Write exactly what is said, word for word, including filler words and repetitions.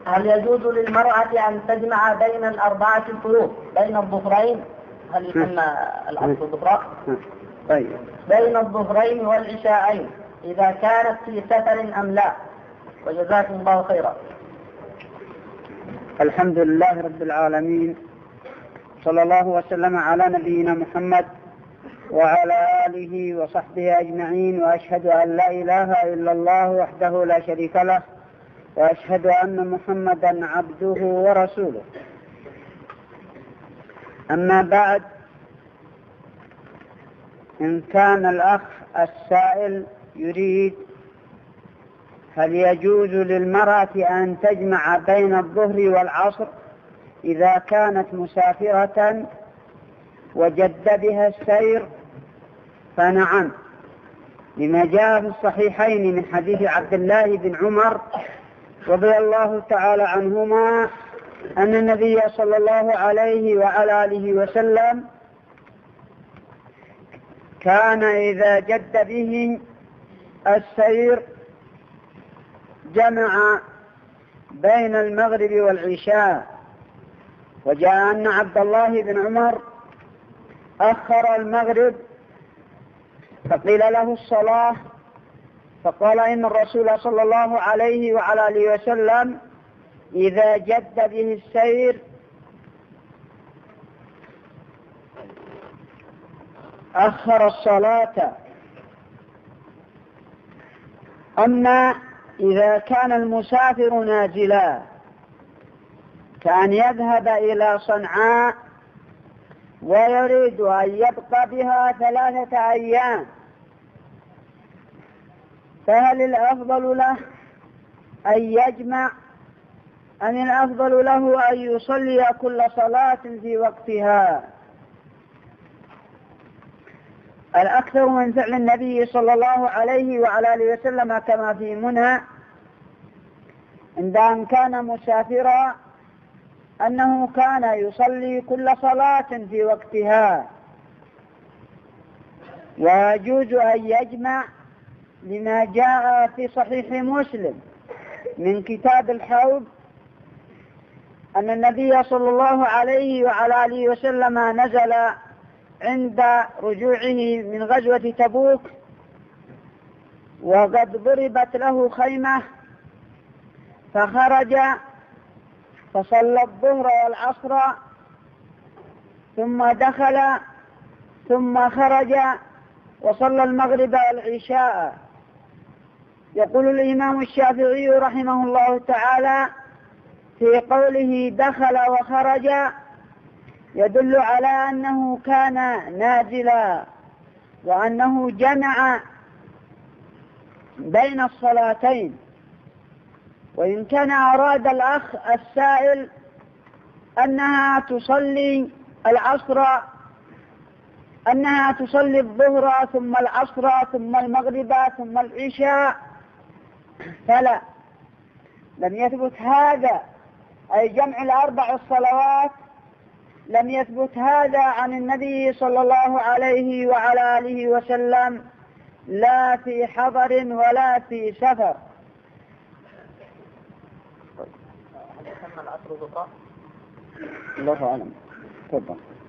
هل يجوز للمرأة أن تجمع بين الأربعة الفروض بين الظهرين؟ هل يسمى الأصل الظهر؟ طيب. بين الظهرين والعشاءين إذا كانت في سفر أم لا؟ وجزاكم الله خيرا. الحمد لله رب العالمين، صلى الله وسلم على نبينا محمد وعلى آله وصحبه أجمعين، وأشهد أن لا إله إلا الله وحده لا شريك له، وأشهد أن محمدا عبده ورسوله. أما بعد، إن كان الأخ السائل يريد هل يجوز للمرأة أن تجمع بين الظهر والعصر إذا كانت مسافرة وجد بها السير، فنعم، لما جاء في الصحيحين من حديث عبد الله بن عمر رضي الله تعالى عنهما أن النبي صلى الله عليه وعلى آله وسلم كان إذا جد به السير جمع بين المغرب والعشاء. وجاء أن عبد الله بن عمر أخر المغرب فقيل له الصلاة، فقال إن الرسول صلى الله عليه وعلى آله وسلم إذا جد به السير أخر الصلاة. أما إذا كان المسافر نازلا كان يذهب إلى صنعاء ويريد أن يبقى بها ثلاثة أيام، فهل الأفضل له أن يجمع أم الأفضل له أن يصلي كل صلاة في وقتها؟ الأكثر من فعل النبي صلى الله عليه وعلى آله وسلم كما في منى عند أن كان مسافرا أنه كان يصلي كل صلاة في وقتها، ويجوز أن يجمع لما جاء في صحيح مسلم من كتاب الحوض أن النبي صلى الله عليه وعلى آله وسلم نزل عند رجوعه من غزوة تبوك وقد ضربت له خيمة، فخرج فصلى الظهر والعصر ثم دخل ثم خرج وصلى المغرب والعشاء. يقول الإمام الشافعي رحمه الله تعالى في قوله دخل وخرج يدل على أنه كان نازلا وأنه جمع بين الصلاتين. وإن كان أراد الأخ السائل أنها تصلي العصر أنها تصلي الظهر ثم العصر ثم المغرب ثم العشاء، فلا، لم يثبت هذا، أي جمع الأربع الصلوات لم يثبت هذا عن النبي صلى الله عليه وعلى آله وسلم، لا في حضر ولا في سفر. هل يسمى العصر ظهرا؟ الله أعلم. تفضل.